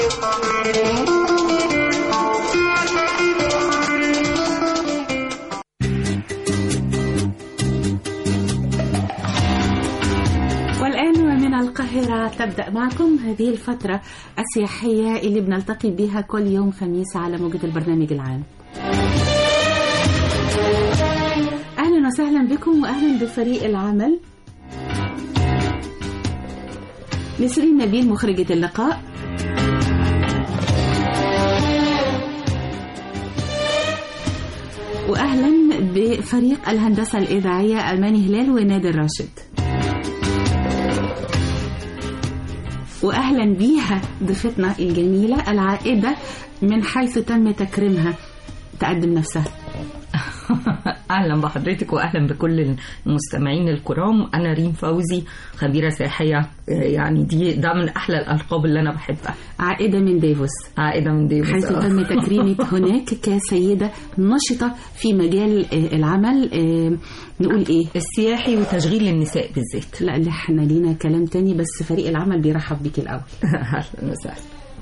القاهرة تبدأ معكم هذه الفترة السياحية اللي بنلتقي بها كل يوم خميس على موجة البرنامج العام. أهلا وسهلا بكم وأهلا بفريق العمل. نسرين نبيل مخرجة اللقاء، وأهلا بفريق الهندسة الإذاعية أماني هلال ونادر راشد، وأهلا بيها ضيفتنا الجميلة العائدة من حيث تم تكريمها، تقدم نفسها. أهلا بحضرتك وأهلا بكل المستمعين الكرام. أنا ريم فوزي، خبيرة سياحية، يعني ده من أحلى الألقاب اللي أنا بحبها. عائدة من ديفوس. عائدة من ديفوس حيث تم تكريمك هناك كسيدة نشطة في مجال العمل، نقول إيه؟ السياحي وتشغيل النساء بالذات. لا اللي احنا لينا كلام تاني، بس فريق العمل بيرحب بك الأول. أهلا وسهلا.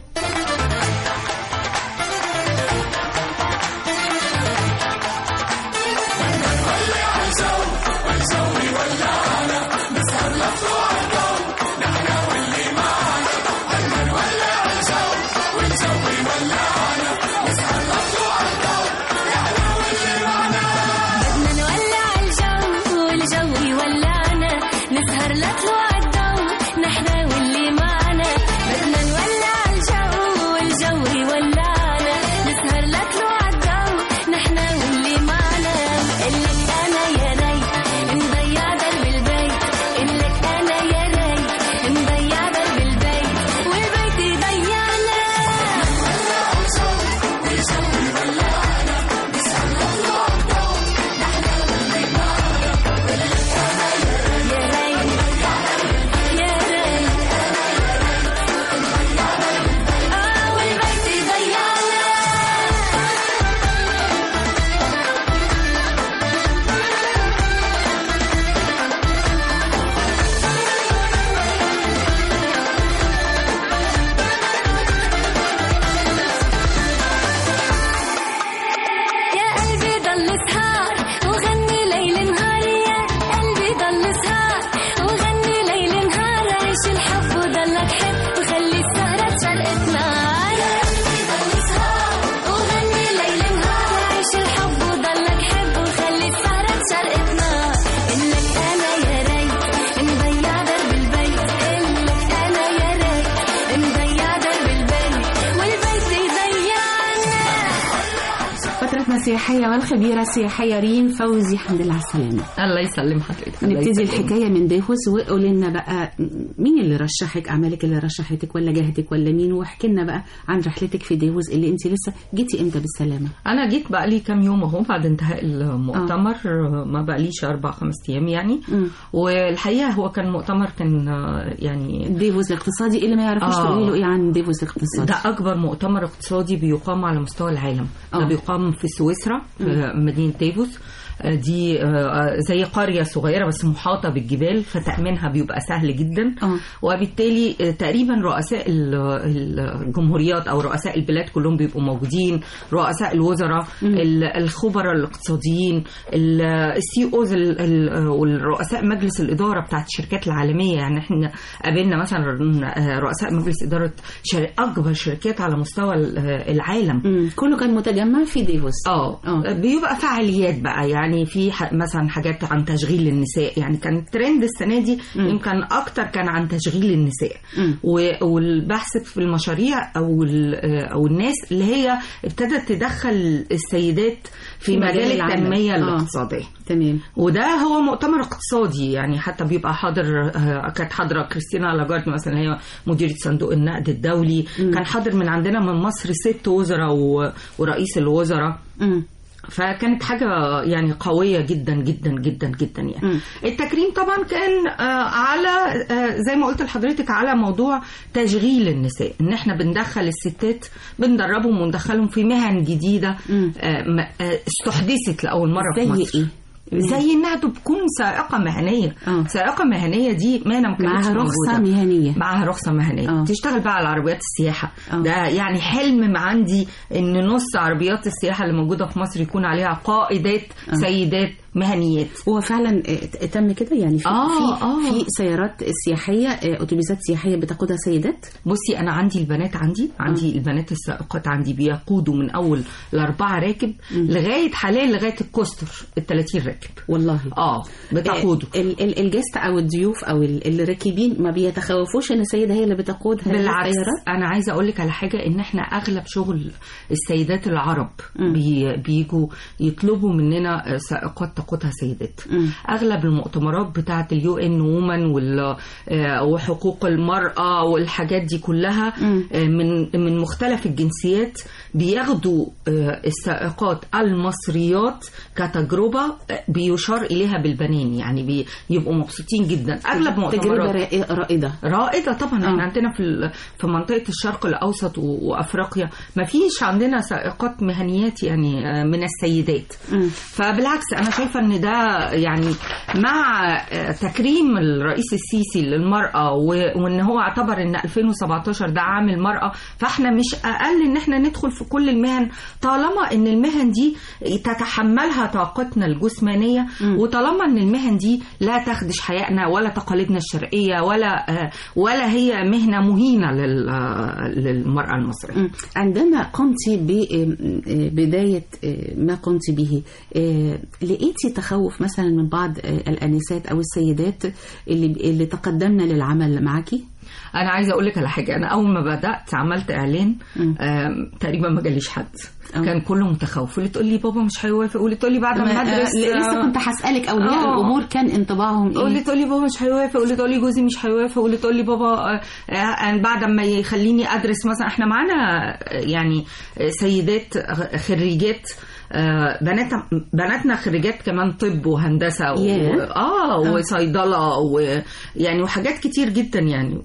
السياحية والخبيرة السياحية ريم فوزي، الحمد لله على السلامة. الله يسلم حضرتك. نبتدي الحكاية من ديفوس، وقول لنا بقى مين اللي رشحك، أعمالك اللي رشحتك ولا جهتك ولا مين، واحكي لنا بقى عن رحلتك في ديفوس اللي انت لسه جيتي امتى بالسلامة؟ أنا جيت بقى لي كام يوم اهو بعد انتهاء المؤتمر، ما بقى ليش 4-5 أيام يعني. والحقيقة هو كان مؤتمر كان يعني ديفوس الاقتصادي، اللي ما يعرفوش تقولي له ايه عن ديفوس الاقتصادي؟ ده أكبر مؤتمر اقتصادي بيقام على مستوى العالم. ده بيقام في سويسرا في مدينة ديفوس. دي زي قرية صغيرة بس محاطة بالجبال، فتأمينها بيبقى سهل جدا. وبالتالي تقريبا رؤساء الجمهوريات أو رؤساء البلاد كلهم بيبقوا موجودين، رؤساء الوزراء، الخبراء الاقتصاديين، السي اوز، والرؤساء مجلس الإدارة بتاعت الشركات العالمية. يعني احنا قابلنا مثلا رؤساء مجلس إدارة أكبر شركات على مستوى العالم. كله كان متجمع في ديفوس. بيبقى فعاليات بقى، يعني في مثلا حاجات عن تشغيل النساء، يعني كان ترند السنة دي يمكن أكتر كان عن تشغيل النساء والبحث في المشاريع أو الناس اللي هي ابتدت تدخل السيدات في مجال التنمية الاقتصادية. تمام. وده هو مؤتمر اقتصادي، يعني حتى بيبقى حاضر، كانت حاضرة كريستينا لاجارد مثلا، هي مديرة صندوق النقد الدولي. كان حاضر من عندنا من مصر 6 وزراء ورئيس الوزراء. فكانت حاجة يعني قوية جدا جدا جدا جدا يعني. التكريم طبعا كان على زي ما قلت لحضرتك على موضوع تشغيل النساء، ان احنا بندخل الستات، بندربهم وندخلهم في مهن جديدة استحدثت لأول مرة في مصر. زي انها تكون سائقه مهنيه. سائقه مهنيه دي مهنه ما كانتش معاها رخصه مهنيه، معاها رخصه مهنيه. تشتغل بقى على عربيات السياحه. ده يعني حلم عندي ان نص عربيات السياحه اللي موجوده في مصر يكون عليها قائدات سيدات مهنيات. هو فعلا تم كده يعني في سيارات سياحيه، اتوبيسات سياحيه بتقودها سيدات. بصي انا عندي البنات، عندي البنات السائقات عندي بيقودوا من اول ال4 راكب لغايه حاليا لغايه الكوستر ال30 راكب. والله بتقودوا. الجست او الضيوف او الراكبين ما بيتخوفوش ان السيده هي اللي بتقود هذه السيارات؟ انا عايزه اقول لك على حاجه، ان احنا اغلب شغل السيدات العرب بيجوا يطلبوا مننا سائقات تقودها سيدات. اغلب المؤتمرات بتاعه UN وومن وحقوق المراه والحاجات دي كلها من مختلف الجنسيات بياخدوا السائقات المصريات كتجربه بيشار اليها بالبنان، يعني بيبقوا مبسوطين جدا. اغلب مؤتمرات تجربه رائده طبعا. احنا عندنا في منطقه الشرق الاوسط وافريقيا ما فيش عندنا سائقات مهنيات يعني من السيدات. فبالعكس انا شايفه ان ده يعني مع تكريم الرئيس السيسي للمراه وان هو اعتبر ان 2017 ده عام المراه، فاحنا مش اقل ان احنا ندخل في كل المهن طالما ان المهن دي تتحملها طاقتنا الجسمانيه، وطالما ان المهن دي لا تخدش حياتنا ولا تقاليدنا الشرقيه ولا هي مهنه مهينه للمراه المصريه. عندما قمت ببدايه ما قمت به، لقيتي تخوف مثلا من بعض الانسات او السيدات اللي تقدمنا للعمل معاكي؟ انا عايزه اقول لك على حاجه، انا اول ما بدات عملت اعلان تقريبا ما جاليش حد. كان كله متخوف، واللي تقول لي بابا مش هيوافق، واللي تقول لي بعد ما ادرس. لسه كنت هسالك اولياء الامور كان انطباعهم ايه؟ واللي تقول لي بابا مش هيوافق، واللي تقول لي جوزي مش هيوافق، واللي تقول لي بابا بعد ما يخليني ادرس مثلا. احنا معانا يعني سيدات خريجات، بناتنا خريجات كمان طب وهندسه وصيدله ويعني وحاجات كتير جدا يعني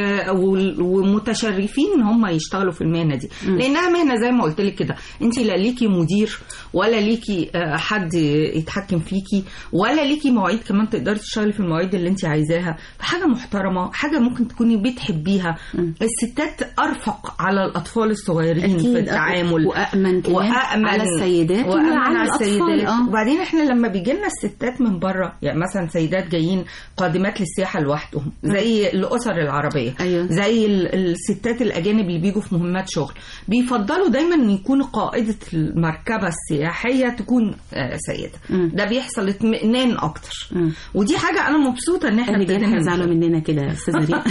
ومتشرفين ان هم يشتغلوا في المهنه دي، لانها مهنه زي ما قلت لك كده، انت لا ليكي مدير ولا ليكي حد يتحكم فيكي ولا ليكي مواعيد كمان تقدري تشتغلي في المواعيد اللي انت عايزاها. حاجه محترمه، حاجه ممكن تكوني بتحبيها. الستات ارفق على الاطفال الصغيرين في التعامل، وامن كمان على السيدات وأمن على السيدات. وبعدين احنا لما بيجي لنا الستات من بره، يعني مثلا سيدات جايين قادمات للسياحه لوحدهم زي الاسر العربيه، زي الستات الاجانب اللي بيجوا في مهمات شغل، بيفضلوا دايما ان يكون قائده المركبه السياحيه تكون سيده. ده بيحصل اطمئنان اكتر، ودي حاجه انا مبسوطه ان احنا بنزعلوا مننا كده يا استاذه ريم.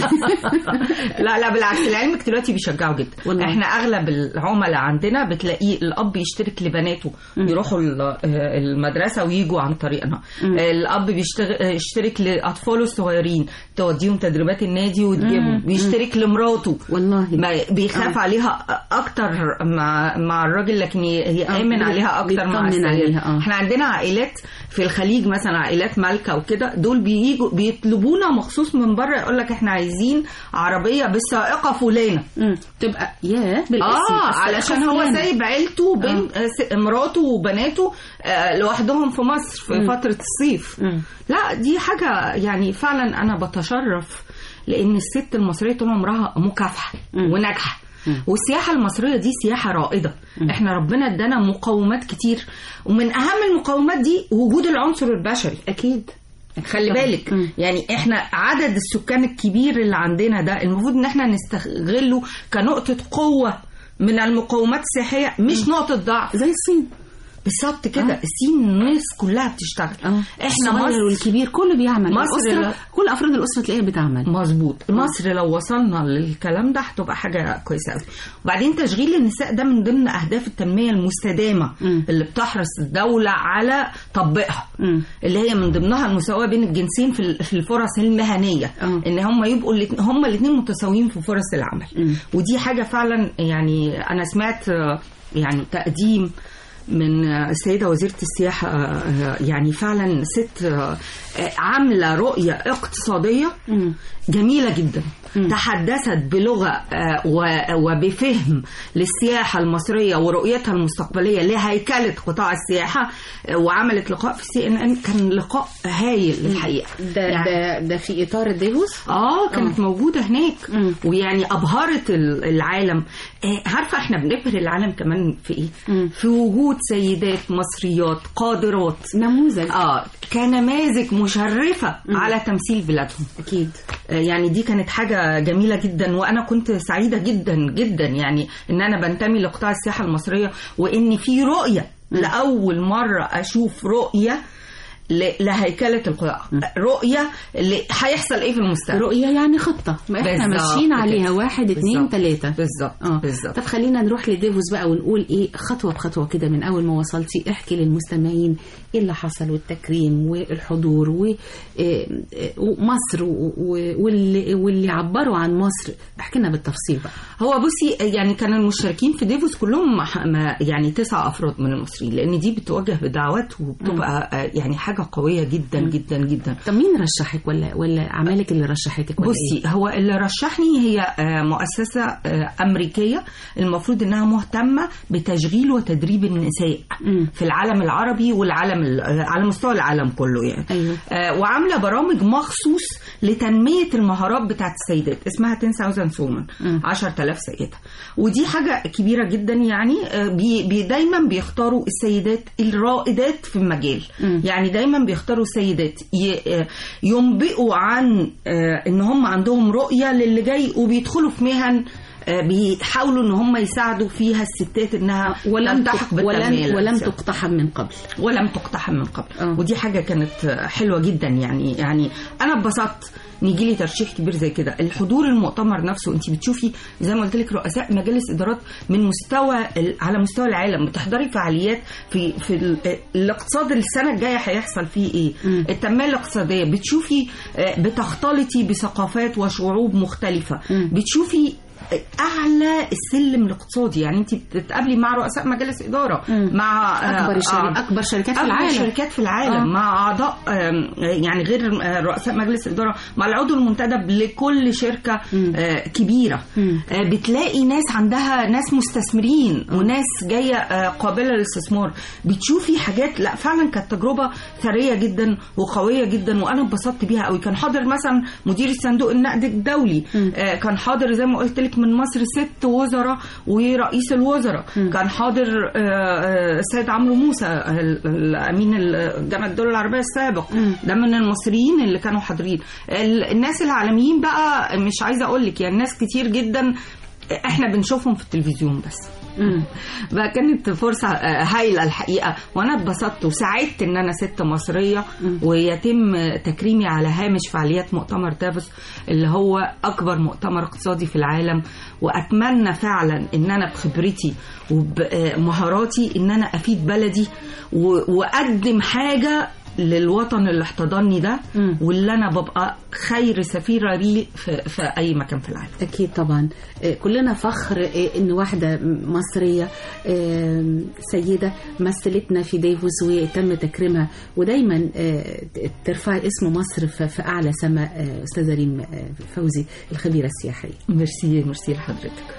لا بالعكس، لعلمك دلوقتي بيشجعوا جدا والله. احنا اغلب العملاء عندنا بتلاقيه الاب يشترك لبناته يروحوا المدرسه ويجوا عن طريقنا. الاب يشترك لاطفاله الصغيرين، توديهم تدريبات النادي وتجيبهم. بيشترك لمراته والله، بيخاف عليها اكتر مع الراجل، لكن يامن عليها اكتر مع السيد. احنا عندنا عائلات في الخليج مثلا، عائلات مالكه وكده، دول بييجوا بيطلبونا مخصوص من بره، يقول لك احنا عايزين عربيه بالسائقه فلانه تبقى بالاسم علشان هو سايب عيلته بين مراته وبناته لوحدهم في مصر في فتره الصيف. لا دي حاجه يعني فعلا انا بتشرف، لان الست المصريه طول عمرها مكافحه وناجحه، والسياحه المصريه دي سياحه رائده. احنا ربنا ادانا مقومات كتير، ومن اهم المقومات دي وجود العنصر البشري. اكيد خلي بالك يعني احنا عدد السكان الكبير اللي عندنا ده المفروض ان احنا نستغله كنقطه قوه من المقومات السياحيه، مش نقطه ضعف. زي الصين بالظبط كده. الصين الناس كلها بتشتغل، احنا مصر والكبير كله بيعمل، مصر كل افراد الاسره تلاقيها بتعمل. مظبوط. مصر لو وصلنا للكلام ده هتبقى حاجه كويسه قوي. وبعدين تشغيل النساء ده من ضمن اهداف التنميه المستدامه اللي بتحرص الدوله على تطبيقها، اللي هي من ضمنها المساواه بين الجنسين في الفرص المهنيه، ان هم يبقوا هم الاثنين متساويين في فرص العمل. ودي حاجه فعلا يعني انا سمعت يعني تقديم من السيدة وزيرة السياحة، يعني فعلا ست عاملة رؤية اقتصادية جميلة جدا. تحدثت بلغة وبفهم للسياحة المصرية ورؤيتها المستقبلية لهيكلة قطاع السياحة، وعملت لقاء في CNN. كان لقاء هايل الحقيقة. ده في إطار ديفوس؟ كانت موجودة هناك ويعني أبهرت العالم. عارفة احنا بنبهر العالم كمان في ايه؟ في وجود سيدات مصريات قادرات، نموذج كنماذج مشرفة على تمثيل بلادهم. أكيد. يعني دي كانت حاجة جميلة جدا، وأنا كنت سعيدة جدا جدا يعني إن أنا بنتمي لقطاع السياحة المصرية، وإن في رؤية لأول مرة أشوف رؤية لهيكلة القطاع، رؤية اللي هيحصل ايه في المستقبل، رؤية يعني خطة ما احنا ماشيين عليها 1 2 3. بالظبط. طب خلينا نروح لديفوس بقى ونقول ايه خطوة بخطوة كده من اول ما وصلتي. احكي للمستمعين ايه اللي حصل، والتكريم والحضور ومصر واللي عبروا عن مصر. احكي لنا بالتفصيل بقى. هو بصي يعني كان المشاركين في ديفوس كلهم يعني 9 أفراد من المصريين، لان دي بتوجه بدعوات وبتبقى يعني حاجة قوية جدا جدا جدا. طب مين رشحك ولا عمالك اللي رشحتك؟ بصي إيه؟ هو اللي رشحني هي مؤسسة أمريكية المفروض إنها مهتمة بتشغيل وتدريب النساء في العالم العربي والعالم على مستوى العالم كله يعني. أيوه. وعاملة برامج مخصوص لتنمية المهارات بتاعت السيدات، اسمها 10,000 Women، 10,000 سيدة. ودي حاجة كبيرة جدا يعني. دايما بيختاروا السيدات الرائدات في المجال، يعني دايما بيختاروا سيدات ينبئوا عن ان هم عندهم رؤية للي جاي، وبيدخلوا في مهن بيحاولوا ان هم يساعدوا فيها الستات انها تلتحق بالتنمية ولم تقتحم من قبل. ودي حاجة كانت حلوة جدا يعني انا اتبسطت نيجي لي ترشيح كبير زي كده. الحضور المؤتمر نفسه انت بتشوفي زي ما قلت لك رؤساء مجالس ادارات من على مستوى العالم، بتحضري فعاليات في الاقتصاد السنه الجايه هيحصل فيه ايه، التنميه الاقتصاديه، بتشوفي بتختلطي بثقافات وشعوب مختلفه، بتشوفي اعلى السلم الاقتصادي. يعني انت بتتقابلي مع رؤساء مجالس اداره، مع اكبر شركات في العالم، مع اعضاء يعني غير رؤساء مجلس اداره، مع العضو المنتدب لكل شركه كبيره. بتلاقي ناس عندها ناس مستثمرين وناس جايه قابله للاستثمار. بتشوفي حاجات لا فعلا كانت تجربه ثريه جدا وقويه جدا، وانا اتبسطت بيها قوي. كان حاضر مثلا مدير الصندوق النقد الدولي، كان حاضر زي ما قلت لك من مصر 6 وزراء ورئيس الوزراء، كان حاضر السيد عمرو موسى الامين جامعه الدول العربيه السابق، ده من المصريين اللي كانوا حاضرين. الناس العالميين بقى مش عايزه اقول لك يعني ناس كتير جدا احنا بنشوفهم في التلفزيون بس. بقى كانت فرصة هايلة الحقيقة، وانا اتبسطت وسعدت ان انا ست مصرية ويتم تكريمي على هامش فعاليات مؤتمر دافوس اللي هو اكبر مؤتمر اقتصادي في العالم. واتمنى فعلا ان انا بخبرتي وبمهاراتي ان انا افيد بلدي واقدم حاجة للوطن اللي احتضني ده، واللي انا ببقى خير سفيرة ليه في اي مكان في العالم. اكيد طبعا. كلنا فخر ان واحدة مصرية سيدة مثلتنا في ديفوس وتم تكريمها، ودايما ترفع اسم مصر في اعلى سماء. استاذة ريم فوزي الخبيرة السياحية، ميرسي لحضرتك.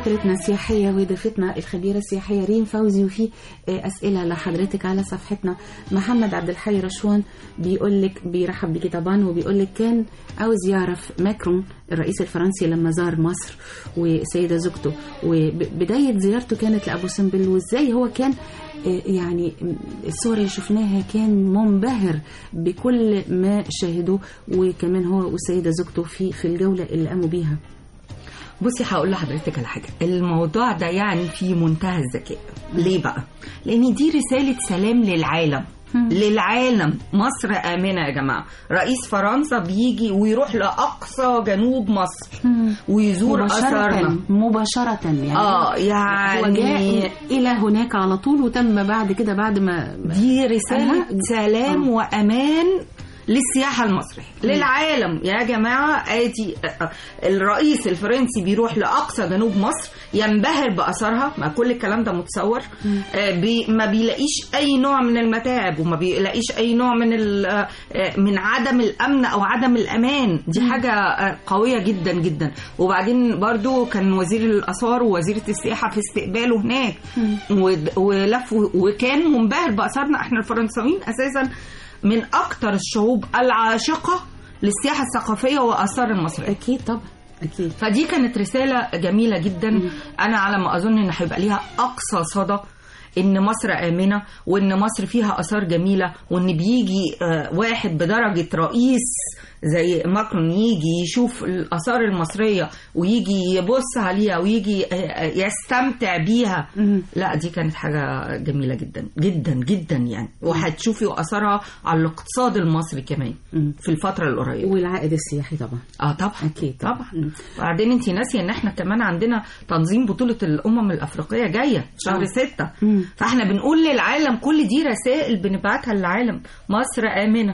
فقرتنا السياحية وضيفتنا الخبيرة السياحية ريم فوزي، وفي أسئلة لحضرتك على صفحتنا. محمد عبد الحي رشوان بيقول لك بيرحب بك طبعا، وبيقول لك كان عاوز يعرف ماكرون الرئيس الفرنسي لما زار مصر وسيدة زوجته وبداية زيارته كانت لأبو سمبل، وإزاي هو كان يعني الصور اللي شفناها كان منبهر بكل ما شاهدوه، وكمان هو والسيدة زوجته في الجولة اللي قاموا بيها. بصي هقول لحضرتك على حاجه، الموضوع ده يعني في منتهى الذكاء. ليه بقى؟ لان دي رساله سلام للعالم. للعالم. مصر آمنة يا جماعة. رئيس فرنسا بيجي ويروح لأقصى جنوب مصر ويزور أثارنا مباشرة يعني هو جاء إلى هناك على طول، وتم بعد كده بعد ما دي رسالة سلام وأمان للسياحة المصرية للعالم يا جماعة. ادي الرئيس الفرنسي بيروح لأقصى جنوب مصر ينبهر بأثارها، ما كل الكلام ده متصور. ما بيلاقيش أي نوع من المتاعب، وما بيلاقيش أي نوع من عدم الأمن أو عدم الأمان. دي حاجة قوية جدا جدا. وبعدين برضو كان وزير الآثار ووزيرة السياحة في استقباله هناك ولف، وكان منبهر بأثارنا. احنا الفرنساويين أساسا من أكتر الشعوب العاشقة للسياحة الثقافية وآثار المصرية. أكيد طبعا أكيد. فدي كانت رسالة جميلة جدا. أنا على ما أظن إن هيبقى ليها أقصى صدى إن مصر آمنة، وإن مصر فيها آثار جميلة، وإن بيجي واحد بدرجة رئيس زي ماكرون يجي يشوف الآثار المصرية ويجي يبص عليها ويجي يستمتع بيها. لا دي كانت حاجة جميلة جدا جدا جدا يعني. وهتشوفي آثارها على الاقتصاد المصري كمان في الفترة القريبة، والعائد السياحي طبعا. طبعا أكيد طبعا. وبعدين انتي ناسية ان احنا كمان عندنا تنظيم بطولة الأمم الأفريقية جاية شهر 6. فاحنا بنقول للعالم، كل دي رسائل بنبعتها للعالم. مصر آمنة.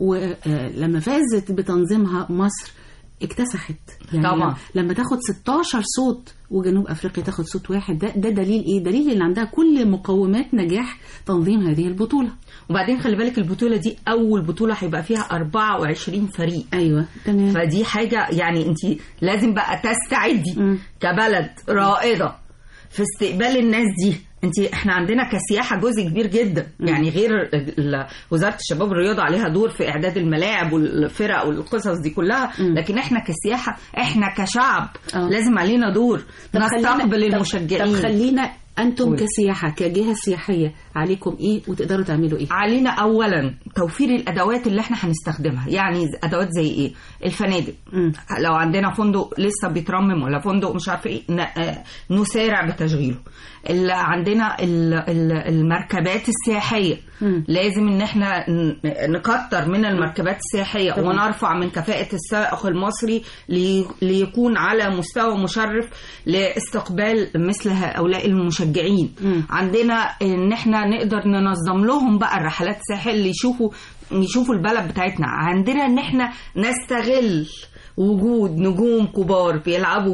ولما فازت بتنظيمها مصر اكتسحت يعني طبعا. لما تاخد 16 صوت وجنوب أفريقيا تاخد صوت واحد، ده دليل ايه؟ دليل ان عندها كل مقومات نجاح تنظيم هذه البطولة. وبعدين خلي بالك البطولة دي أول بطولة هيبقى فيها 24 فريق. أيوة تمام. فدي حاجة يعني انت لازم بقى تستعدي كبلد رائدة في استقبال الناس دي. احنا عندنا كسياحة جزء كبير جدا يعني، غير وزارة الشباب والرياضة عليها دور في إعداد الملاعب والفرق والقصص دي كلها، لكن احنا كسياحة، احنا كشعب لازم علينا دور نستقبل المشجعين. طب خلينا أنتم كسياحة كجهة سياحية عليكم إيه وتقدروا تعملوا إيه؟ علينا أولا توفير الأدوات اللي احنا هنستخدمها. يعني أدوات زي إيه؟ الفنادق. لو عندنا فندق لسه بيترمم ولا فندق مش عارف إيه، نسارع بتشغيله. اللي عندنا المركبات السياحية، لازم إن احنا نكتر من المركبات السياحية ونرفع من كفاءة السائق المصري ليكون على مستوى مشرف لاستقبال مثل هؤلاء المشجعين. عندنا ان احنا نقدر ننظم لهم بقى الرحلات السياحية اللي يشوفوا البلد بتاعتنا. عندنا ان احنا نستغل وجود نجوم كبار بيلعبوا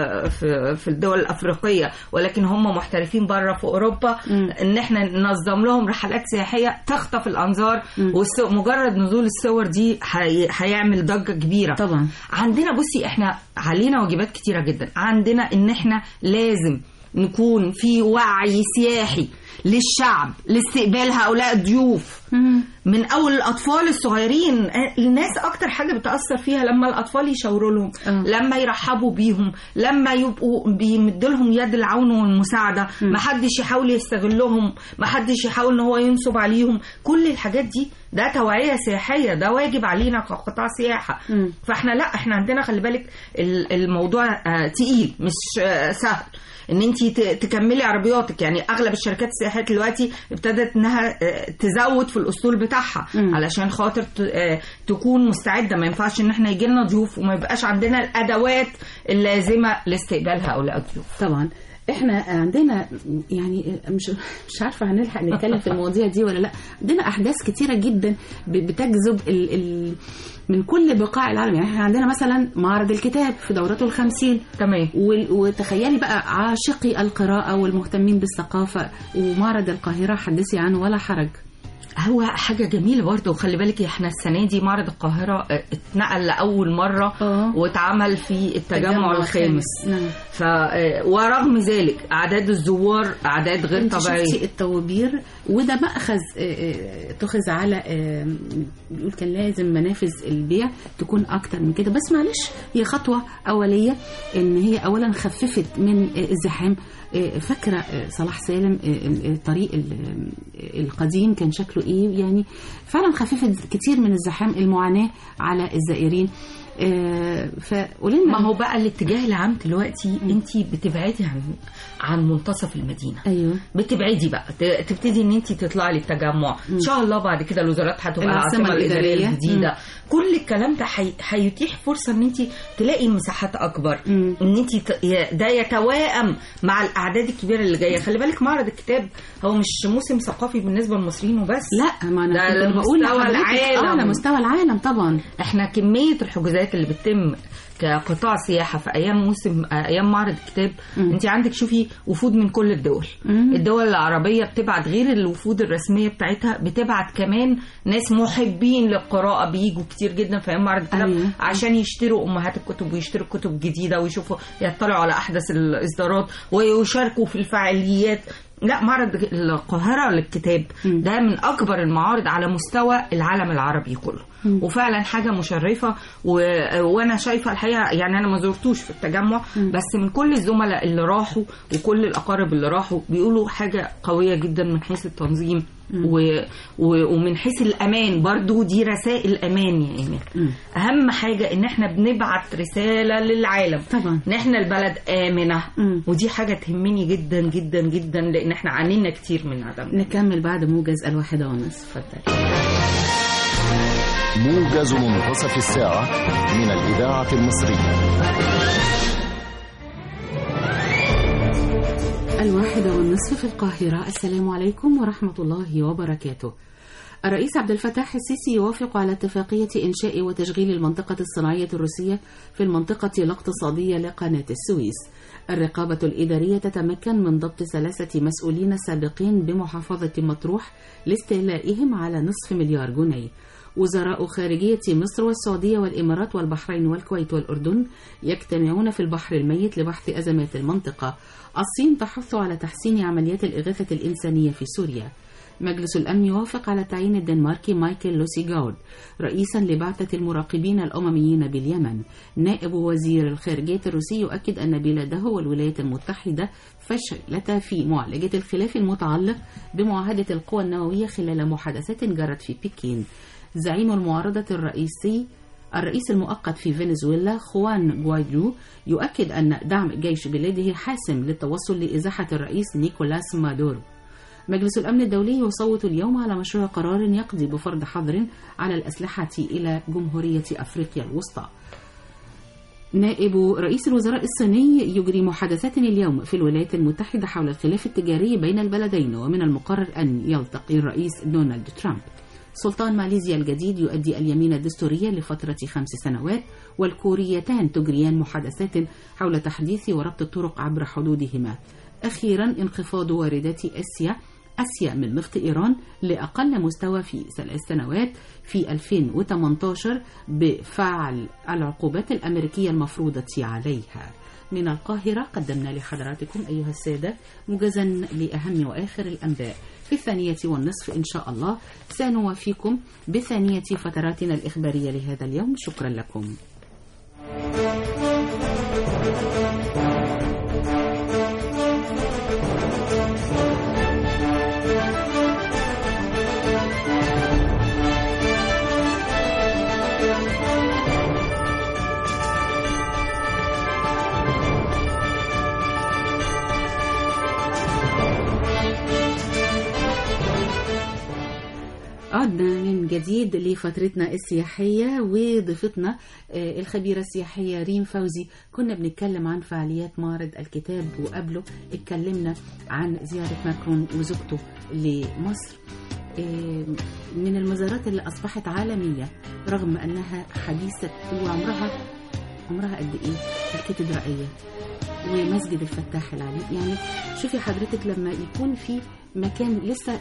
في الدول الأفريقية ولكن هم محترفين بره في أوروبا، ان احنا ننظم لهم رحلات سياحية تخطف الأنظار. ومجرد نزول الصور دي هيعمل ضجة كبيرة طبعا. عندنا بصي احنا علينا واجبات كتيرة جدا. عندنا ان احنا لازم نكون في وعي سياحي للشعب لاستقبال هؤلاء الضيوف، من أول الأطفال الصغيرين. الناس أكتر حاجة بتأثر فيها لما الأطفال يشاوروا لهم، لما يرحبوا بيهم، لما يبقوا بيمدوا لهم يد العون والمساعدة. محدش يحاول يستغلهم، محدش يحاول إن هو ينصب عليهم. كل الحاجات دي ده توعية سياحية، ده واجب علينا كقطاع سياحة. فإحنا لا، إحنا عندنا خلي بالك الموضوع تقيل مش سهل ان انتي تكملي عربياتك. يعني اغلب الشركات السياحيه دلوقتي ابتدت انها تزود في الاسطول بتاعها علشان خاطر تكون مستعده. ما ينفعش ان احنا يجي لنا ضيوف وما يبقاش عندنا الادوات اللازمه لاستقبال هؤلاء الضيوف. طبعا احنا عندنا يعني مش عارفه هنلحق نتكلم في المواضيع دي ولا لا. عندنا احداث كتيره جدا بتجذب من كل بقاع العالم. يعني احنا عندنا مثلا معرض الكتاب في دورته 50. تمام. وتخيلي بقى عاشقي القراءه والمهتمين بالثقافه، ومعرض القاهره حدثي عنه ولا حرج. هو حاجة جميلة برضه. وخلي بالك احنا السنة دي معرض القاهرة اتنقل لأول مرة واتعمل في التجمع الخامس. ورغم ذلك أعداد الزوار أعداد غير طبيعية. شفتي الطوابير، وده مأخذ اتخذ على بيقول كان لازم منافذ البيع تكون أكتر من كده، بس معلش هي خطوة أولية إن هي أولا خففت من الزحام. فاكرة صلاح سالم الطريق القديم كان شكله ايه، يعني فعلا خففت كتير من الزحام المعاناة على الزائرين. ما هو بقى الاتجاه العام دلوقتي انت بتبعدي عن منتصف المدينه. ايوه بتبعدي بقى، تبتدي ان انت تطلعي للتجمع. ان شاء الله بعد كده الوزارات هتبقى العاصمه الاداريه الجديده. كل الكلام ده هيتيح فرصه ان انت تلاقي مساحات اكبر، ان انت ده يتوائم مع الاعداد الكبيره اللي جايه. خلي بالك معرض الكتاب هو مش موسم ثقافي بالنسبه للمصريين وبس، لا، ما انا ده لمستوى العالم. على مستوى العالم طبعا. احنا كميه الحجوزات اللي بتتم كقطاع سياحة في أيام معرض الكتاب، أنت عندك شوفي وفود من كل الدول. الدول العربية بتبعت غير الوفود الرسمية بتاعتها، بتبعت كمان ناس محبين للقراءة بيجوا كتير جدا في أيام معرض الكتاب عشان يشتروا أمهات الكتب ويشتروا كتب جديدة ويشوفوا يطلعوا على أحدث الإصدارات ويشاركوا في الفعاليات. لا، معرض القاهرة للكتاب ده من أكبر المعارض على مستوى العالم العربي كله، وفعلا حاجة مشرفة. وأنا شايفة الحقيقة، يعني أنا ما زرتوش في التجمع، بس من كل الزملاء اللي راحوا وكل الأقارب اللي راحوا بيقولوا حاجة قوية جدا من حيث التنظيم ومن حيث الأمان. برضو دي رسائل أمان يا إيمان. أهم حاجة إن احنا بنبعت رسالة للعالم طبعا إن احنا البلد آمنة، ودي حاجة تهمني جدا جدا جدا، لأن احنا عانينا كتير من عدم. نكمل بعد موجز 1:30. اتفضل. موجز منتصف الساعة من الإذاعة المصرية. 1:30 في القاهرة. السلام عليكم ورحمة الله وبركاته. الرئيس عبد الفتاح السيسي يوافق على اتفاقية إنشاء وتشغيل المنطقة الصناعية الروسية في المنطقة الاقتصادية لقناة السويس. الرقابة الإدارية تتمكن من ضبط 3 مسؤولين سابقين بمحافظة مطروح لاستيلائهم على نصف مليار جنيه. وزراء خارجية مصر والسعودية والإمارات والبحرين والكويت والأردن يجتمعون في البحر الميت لبحث أزمات المنطقة. الصين تحث على تحسين عمليات الإغاثة الإنسانية في سوريا. مجلس الأمن يوافق على تعيين الدنماركي مايكل لوسيغارد رئيسا لبعثة المراقبين الأمميين باليمن. نائب وزير الخارجية الروسي يؤكد أن بلاده والولايات المتحدة فشلتا في معالجة الخلاف المتعلق بمعاهدة القوى النووية خلال محادثات جرت في بكين. زعيم المعارضة الرئيس المؤقت في فنزويلا خوان غوايدو يؤكد أن دعم جيش بلاده حاسم للتوصل لإزاحة الرئيس نيكولاس مادورو. مجلس الأمن الدولي يصوت اليوم على مشروع قرار يقضي بفرض حظر على الأسلحة إلى جمهورية أفريقيا الوسطى. نائب رئيس الوزراء الصيني يجري محادثات اليوم في الولايات المتحدة حول الخلاف التجاري بين البلدين، ومن المقرر أن يلتقي الرئيس دونالد ترامب. سلطان ماليزيا الجديد يؤدي اليمين الدستورية لفترة 5 سنوات، والكوريتان تجريان محادثات حول تحديث وربط الطرق عبر حدودهما. أخيرا انخفاض واردات آسيا من نفط إيران لأقل مستوى في 3 سنوات في 2018 بفعل العقوبات الأمريكية المفروضة عليها. من القاهرة قدمنا لحضراتكم أيها السادة موجزا لأهم وآخر الأنباء. في 2:30 إن شاء الله سنوافيكم بثانية فتراتنا الإخبارية لهذا اليوم. شكرا لكم. عدنا من جديد لفترتنا السياحية وضيفتنا الخبيرة السياحية ريم فوزي. كنا بنتكلم عن فعاليات معرض الكتاب، وقبله اتكلمنا عن زيارة ماكرون وزوجته لمصر. من المزارات اللي أصبحت عالمية رغم أنها حديثة وعمرها قد إيه الكاتدرائية، ومسجد الفتاح العليم. يعني شوفي حضرتك لما يكون في مكان لسه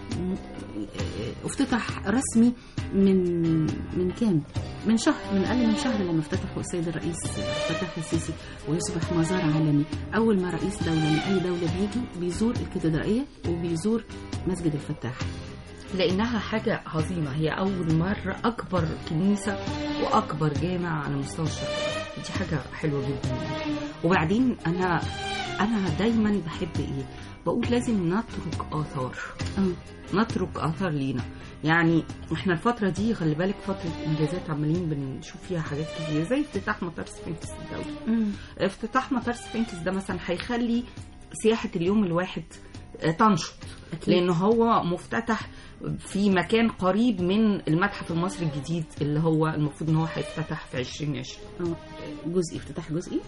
افتتح رسمي من كام، من شهر، من أقل من شهر لما افتتحوا السيد الرئيس فتح السيسي، ويصبح مزار عالمي. أول ما رئيس دولة من أي دولة بيجي بيزور الكاتدرائية وبيزور مسجد الفتاح، لأنها حاجة عظيمة. هي أول مرة أكبر كنيسة وأكبر جامع على مستوى الشرق، دي حاجة حلوة جدا. وبعدين أنا دايما بحب بقول لازم نترك آثار، نترك آثار لينا. يعني احنا الفترة دي خلي بالك فترة إنجازات عمالين بنشوف فيها حاجات كتير، زي افتتاح مطار سفنكس الدولي. افتتاح مطار سفنكس ده مثلا هيخلي سياحة اليوم الواحد تنشط، لأنه هو مفتتح في مكان قريب من المتحف المصري الجديد اللي هو المفروض ان هو هيفتتح في 2020. جزئي، افتتاح جزئي.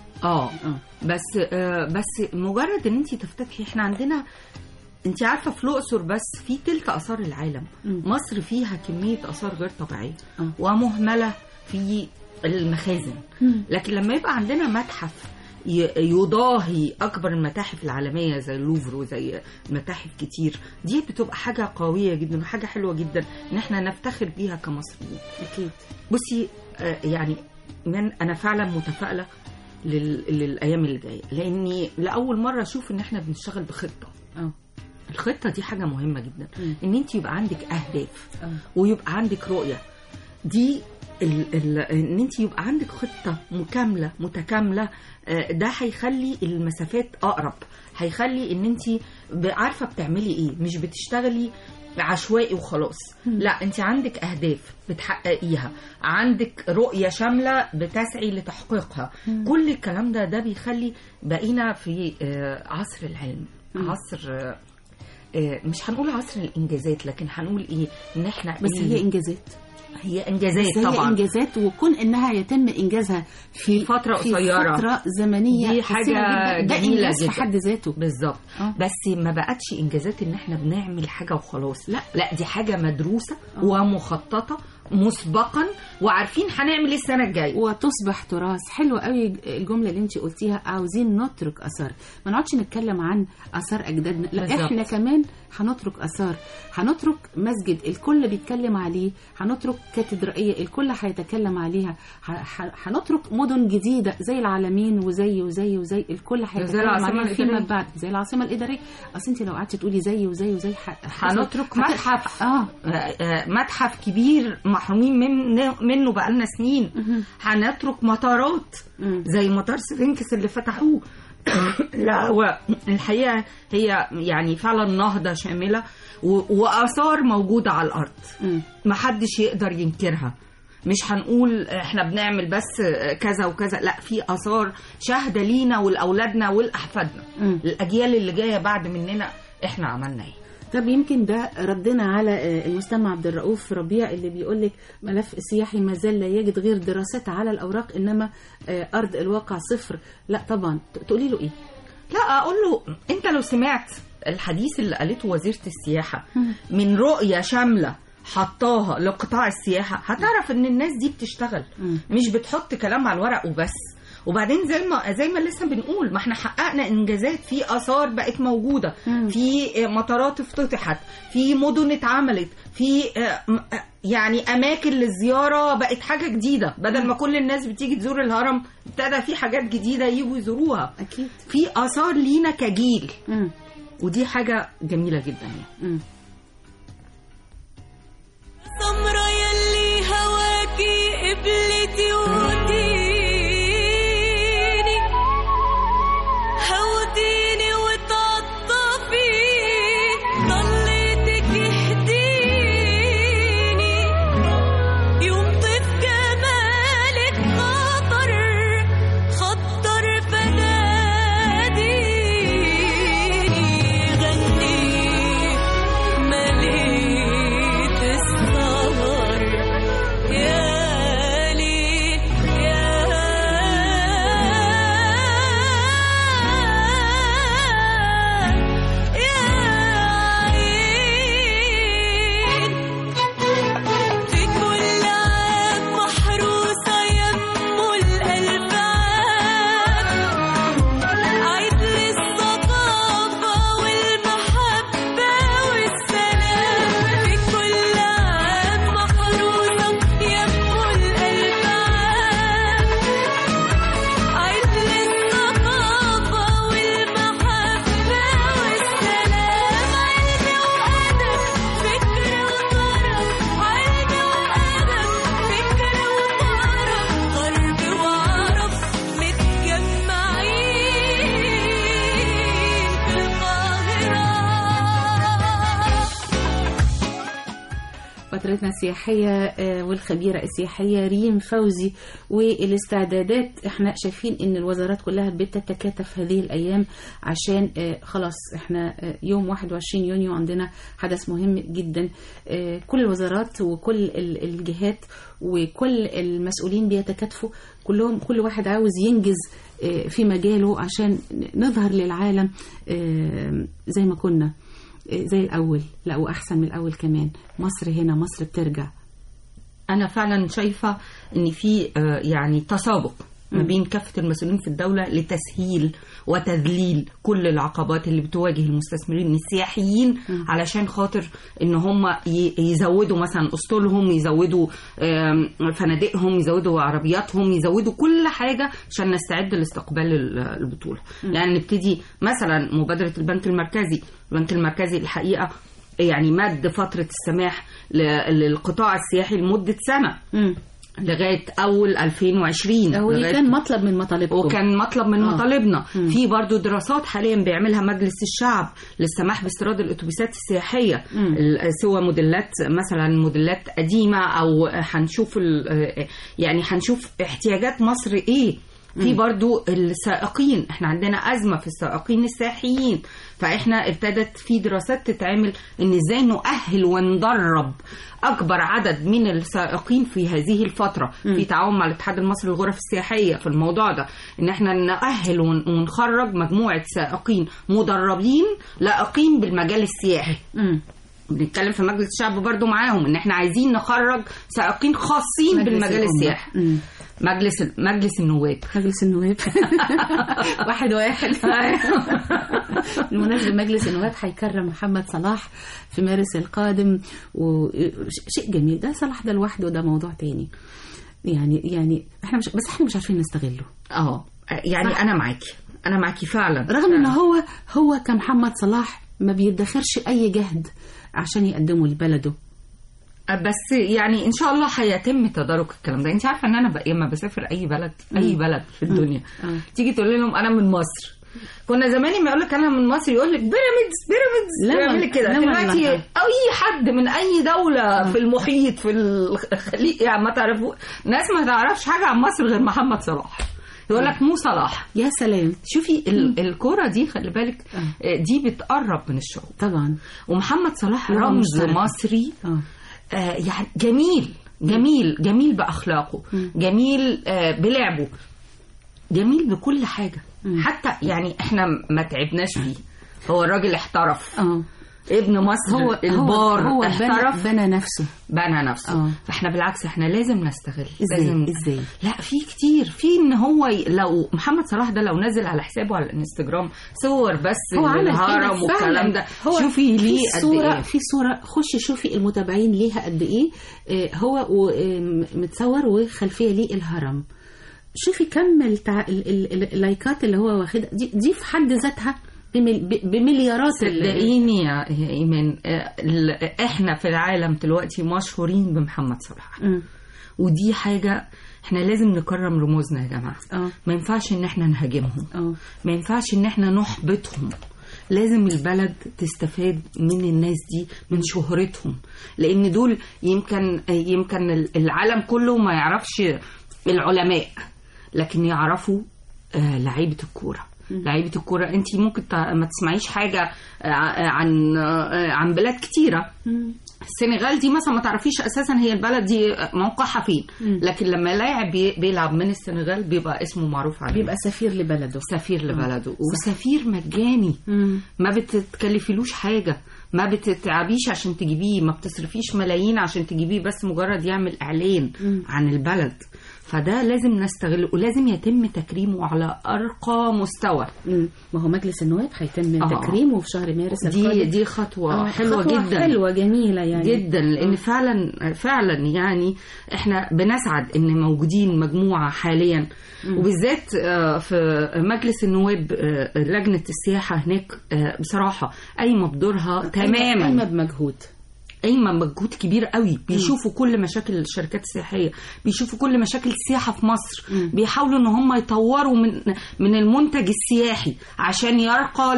بس مجرد ان انت تفتتحي، احنا عندنا انت عارفه في الاقصر بس في تلك اثار العالم. مصر فيها كميه اثار غير طبيعيه ومهمله في المخازن. لكن لما يبقى عندنا متحف يضاهي أكبر المتاحف العالمية زي اللوفر وزي متاحف كتير، دي بتبقى حاجة قوية جدا وحاجة حلوة جدا إن احنا نفتخر بيها كمصريين. أكيد. بصي يعني أنا فعلا متفائلة للأيام اللي جاية، لأني لأول مرة أشوف إن احنا بنشتغل بخطة. الخطة دي حاجة مهمة جدا، إن انت يبقى عندك أهداف ويبقى عندك رؤية. دي ان انت يبقى عندك خطه مكامله متكامله، ده هيخلي المسافات اقرب، هيخلي ان انت عارفه بتعملي ايه، مش بتشتغلي عشوائي وخلاص. لا، انت عندك اهداف بتحققيها، عندك رؤيه شامله بتسعي لتحقيقها. كل الكلام ده بيخلي بقينا في عصر العلم، عصر مش هنقول عصر الانجازات، لكن هنقول ايه، ان احنا بس هي انجازات، هي انجازات طبعا، هي انجازات، وكون انها يتم انجازها في فتره قصيره، فتره زمنيه، دي حاجه جميله جدا في حد ذاته. بالظبط. بس ما بقتش انجازات ان احنا بنعمل حاجه وخلاص، لا دي حاجه مدروسه ومخططه مسبقا، وعارفين هنعمل ايه السنه الجايه، وتصبح تراث. حلوه قوي الجمله اللي انت قلتيها، عاوزين نترك اثار، ما نقعدش نتكلم عن اثار اجدادنا، لا بالزبط. احنا كمان هنترك اثار، هنترك مسجد الكل بيتكلم عليه، هنترك كاتدرائيه الكل هيتكلم عليها، هنترك مدن جديده زي العالمين وزي وزي وزي الكل هيتكلم عليها فيما بعد، زي العاصمه الاداريه. اصل انت لو قعدتي تقولي زي وزي وزي هنترك متحف متحف كبير محرومين منه بقالنا سنين. هنترك مطارات زي مطار سفنكس اللي فتحوه. لا، هو الحقيقة هي يعني فعلا نهضة شاملة وآثار موجودة على الأرض ما حدش يقدر ينكرها. مش هنقول احنا بنعمل بس كذا وكذا، لا، في آثار شاهدة لينا ولأولادنا ولأحفادنا، الأجيال اللي جاية بعد مننا احنا عملنا ايه. طب يمكن ده ردنا على المستمع عبد الرؤوف ربيع اللي بيقول لك ملف سياحي ما زال لا يجد غير دراسات على الأوراق، إنما أرض الواقع صفر. لا طبعا، تقولي له إيه؟ لا، أقول له أنت لو سمعت الحديث اللي قالته وزيرة السياحة من رؤية شاملة حطاها لقطاع السياحة، هتعرف إن الناس دي بتشتغل، مش بتحط كلام على الورق وبس. وبعدين زي ما لسه بنقول، ما احنا حققنا انجازات في اثار بقت موجوده، في مطارات افتتحت، في مدن اتعملت، في يعني اماكن للزياره بقت حاجه جديده، بدل ما كل الناس بتيجي تزور الهرم ابتدى في حاجات جديده يجوا يزوروها. اكيد في اثار لينا كجيل، ودي حاجه جميله جدا يعني. سمرة يلي هواكي قبلتي ودي غني مليت الصلاة مستشارتنا السياحية والخبيرة السياحية ريم فوزي. والاستعدادات احنا شايفين ان الوزارات كلها بتتكاتف هذه الأيام عشان خلاص احنا يوم 21 يونيو عندنا حدث مهم جدا. كل الوزارات وكل الجهات وكل المسؤولين بيتكاتفوا كلهم، كل واحد عاوز ينجز في مجاله عشان نظهر للعالم زي ما كنا، زي الأول، لا وأحسن من الأول كمان. مصر هنا، مصر بترجع. أنا فعلا شايفة إن في يعني تسابق ما بين كافة المسؤولين في الدولة لتسهيل وتذليل كل العقبات اللي بتواجه المستثمرين السياحيين علشان خاطر إن هم يزودوا مثلا أسطولهم، يزودوا فنادقهم، يزودوا عربياتهم، يزودوا كل حاجة عشان نستعد لاستقبال البطولة. يعني نبتدي مثلا مبادرة البنك المركزي. البنك المركزي الحقيقة يعني مد فترة السماح للقطاع السياحي لمدة سنة لغاية أول 2020. هو كان مطلب من مطالبكم، وكان مطلب من مطالبنا. في برضو دراسات حاليا بيعملها مجلس الشعب للسماح باستيراد الأتوبيسات السياحية، سواء موديلات مثلا موديلات قديمة أو هنشوف يعني هنشوف احتياجات مصر إيه. في برضو السائقين، احنا عندنا أزمة في السائقين السياحيين، فاحنا ابتدت في دراسات تتعمل ان ازاي نؤهل وندرب اكبر عدد من السائقين في هذه الفترة. في تعاون مع الاتحاد المصري للغرف السياحية في الموضوع ده، ان احنا نؤهل ونخرج مجموعة سائقين مدربين لائقين بالمجال السياحي. بنتكلم في مجلس الشعب برضو معاهم ان احنا عايزين نخرج سائقين خاصين بالمجال السياحي. مجلس النواب. مجلس النواب. واحد. بالمناسبة مجلس النواب هيكرم محمد صلاح في مارس القادم، وشيء جميل. ده صلاح ده لوحده ده موضوع تاني. يعني احنا مش عارفين نستغله. يعني صح. انا معاكي فعلا، رغم ان هو كمحمد صلاح ما بيدخرش اي جهد عشان يقدمه لبلده. بس يعني ان شاء الله هيتم تدارك الكلام ده. انت عارفه ان انا لما بسافر اي بلد في الدنيا تيجي تقول لهم انا من مصر. كنا زمان ما يقول لك انا من مصر يقول لك بيراميدز يعمل لك كده. دلوقتي اي حد من اي دوله في المحيط في الخليج يعني ما تعرفوا، ناس ما تعرفش حاجه عن مصر غير محمد صلاح، يقول لك مو صلاح. يا سلام. شوفي الكرة دي خلي بالك دي بتقرب من الشعوب طبعا. ومحمد صلاح رمز مصري يعني جميل بأخلاقه، جميل بلعبه، جميل بكل حاجة. حتى يعني احنا ما تعبناش فيه. هو الراجل احترف. ابن مصر هو البار هو احترف، بنى نفسه. فاحنا بالعكس احنا لازم نستغل. ازاي؟ لا في كتير، في ان هو لو محمد صلاح ده لو نزل على حسابه على الانستجرام صور بس الهرم والكلام ده، شوفي ليه في صورة خشي شوفي المتابعين ليها قد ايه. هو متصور وخلفية ليه الهرم. شوفي كم اللايكات اللي هو واخدها دي في حد ذاتها بمليارات. صدقيني يا إيمان، احنا في العالم دلوقتي مشهورين بمحمد صلاح. ودي حاجة احنا لازم نكرم رموزنا يا جماعة. ما ينفعش ان احنا نهاجمهم، ما ينفعش ان احنا نحبطهم. لازم البلد تستفاد من الناس دي، من شهرتهم، لان دول يمكن العالم كله ما يعرفش العلماء، لكن يعرفوا لعيبة الكورة. لعيبة الكورة انتي ممكن ما تسمعيش حاجة عن بلاد كتيرة. السنغال دي مثلا ما تعرفيش اساسا هي البلد دي موقعها فين، لكن لما لاعب بيلعب من السنغال بيبقى اسمه معروف عليه، بيبقى سفير لبلده. وسفير مجاني. ما بتتكلفيلوش حاجة، ما بتتعبيش عشان تجيبيه، ما بتصرفيش ملايين عشان تجيبيه، بس مجرد يعمل اعلان عن البلد. فده لازم نستغله ولازم يتم تكريمه على أرقى مستوى. ما هو مجلس النواب هيتم تكريمه في شهر مارس القادم. دي خطوة حلوة جدا، حلوة جميلة يعني جدا، لأن فعلا يعني احنا بنسعد ان موجودين مجموعة حاليا، وبالذات في مجلس النواب لجنة السياحة هناك بصراحة قايمة بدورها تماما، قايمة بمجهود كبير قوي. بيشوفوا كل مشاكل الشركات السياحية، بيشوفوا كل مشاكل السياحة في مصر. بيحاولوا ان هم يطوروا من المنتج السياحي عشان يرقى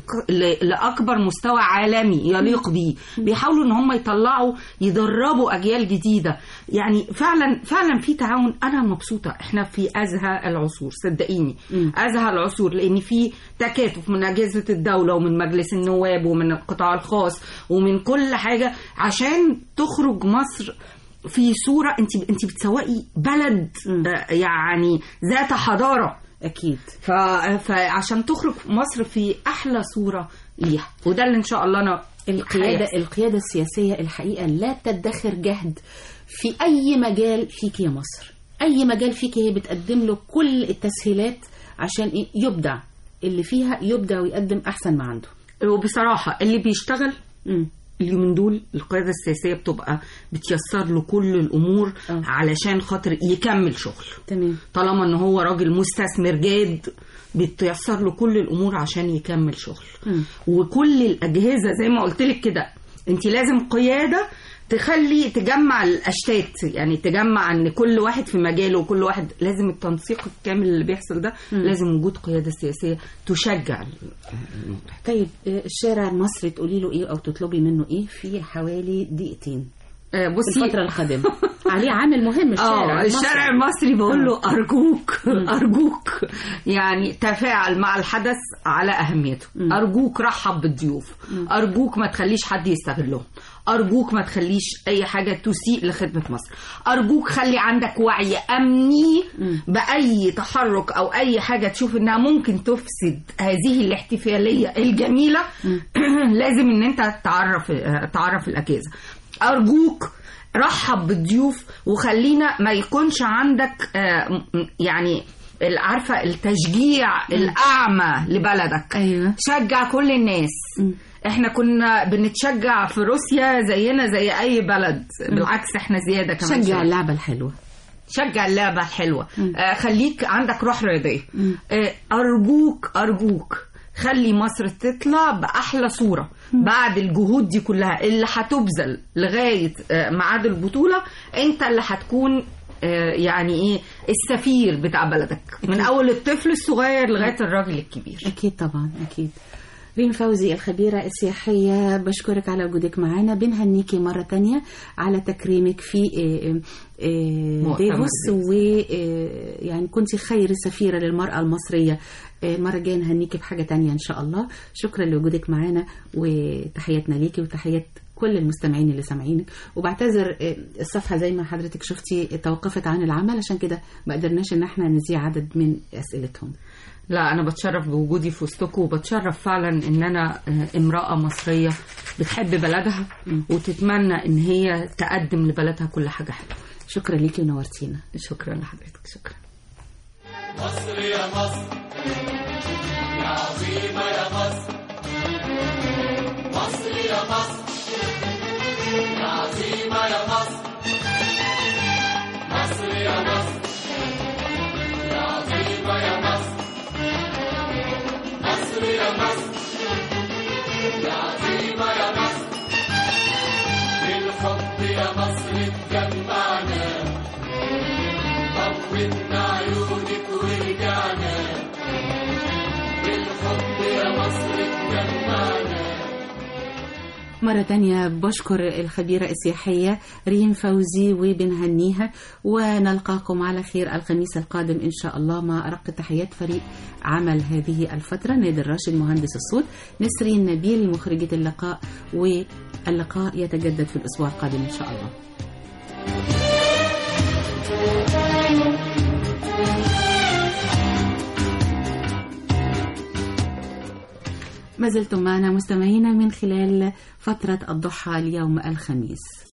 لأكبر مستوى عالمي يليق بيه. بيحاولوا ان هم يدربوا أجيال جديدة. يعني فعلا في تعاون. أنا مبسوطة. احنا في أزهى العصور، صدقيني أزهى العصور، لأن في تكاتف من أجهزة الدولة ومن مجلس النواب ومن القطاع الخاص ومن كل حاجة عشان تخرج مصر في صورة. انت بتسوقي بلد يعني ذات حضارة أكيد. فعشان تخرج مصر في أحلى صورة ليها، وده اللي إن شاء الله أنا القيادة السياسية الحقيقة لا تدخر جهد في أي مجال فيك يا مصر. أي مجال فيك هي بتقدم له كل التسهيلات عشان يبدع، اللي فيها يبدع ويقدم أحسن ما عنده. وبصراحة اللي بيشتغل اليومين دول القيادة السياسية بتبقى بتيسر له كل الأمور علشان خاطر يكمل شغل. تمام. طالما ان هو راجل مستثمر جاد بتيسر له كل الأمور عشان يكمل شغل. وكل الأجهزة زي ما قلت لك كده، انت لازم قيادة تجمع الأشتات، يعني تجمع ان كل واحد في مجاله وكل واحد لازم التنسيق الكامل اللي بيحصل ده. لازم وجود قيادة سياسية تشجع. طيب الشارع المصري تقولي له ايه او تطلبي منه ايه في حوالي دقيقتين؟ بصي الفترة القادمة عليه عامل مهم الشارع المصري بقول له أرجوك يعني تفاعل مع الحدث على أهميته. أرجوك رحب بالضيوف. أرجوك ما تخليش حد يستغلهم. أرجوك ما تخليش أي حاجة تسيء لخدمة مصر. أرجوك خلي عندك وعي أمني بأي تحرك أو أي حاجة تشوف إنها ممكن تفسد هذه الاحتفالية الجميلة. لازم إن أنت تعرف الأجهزة. أرجوك رحب بالضيوف وخلينا ما يكونش عندك يعني عارفة التشجيع الأعمى لبلدك. أيوة. شجع كل الناس. احنا كنا بنتشجع في روسيا زينا زي أي بلد. بالعكس احنا زيادة كمان. شجع اللعبة الحلوة. خليك عندك روح رياضية. أرجوك خلي مصر تطلع بأحلى صورة بعد الجهود دي كلها اللي هتبذل لغاية ميعاد البطولة. انت اللي هتكون يعني ايه السفير بتاع بلدك من اول الطفل الصغير لغاية الراجل الكبير. اكيد طبعا اكيد. ريم فوزي الخبيرة السياحية، بشكرك على وجودك معنا. بنهنيكي مرة تانية على تكريمك في ديفوس، ويعني كنت خير سفيرة للمرأة المصرية. المرة الجاية نهنيكي بحاجة تانية إن شاء الله. شكرا لوجودك معنا وتحياتنا ليكي وتحيات كل المستمعين اللي سامعينك. وبعتذر الصفحة زي ما حضرتك شفتي توقفت عن العمل، عشان كده ما قدرناش ان احنا نذيع عدد من أسئلتهم. لا أنا بتشرف بوجودي في وسطكم، وبتشرف فعلا إن أنا امرأة مصرية بتحب بلدها وتتمنى إن هي تقدم لبلدها كل حاجة حلوة. شكرا ليكي ونورتينا. شكرا لحضرتك. شكرا. مصر يا مصر يا عظيمة يا مصر. مصر يا مصر يا عظيمة يا مصر. مصر يا مصر يا عظيمة يا مصر. مصر يا مصر يا عظيمة يا مصر. بالحب يا مصر اتجمعنا، طمنا عيونك ورجعنا. بالحب يا مصر اتجمعنا. مرة تانية بشكر الخبيرة السياحية ريم فوزي وبنهنيها، ونلقاكم على خير الخميس القادم إن شاء الله مع أرق تحيات فريق عمل هذه الفترة: نادر راشد مهندس الصوت، نسرين نبيل مخرجة اللقاء، واللقاء يتجدد في الأسبوع القادم إن شاء الله. ما زلتم معنا مستمعينا من خلال فترة الضحى اليوم الخميس.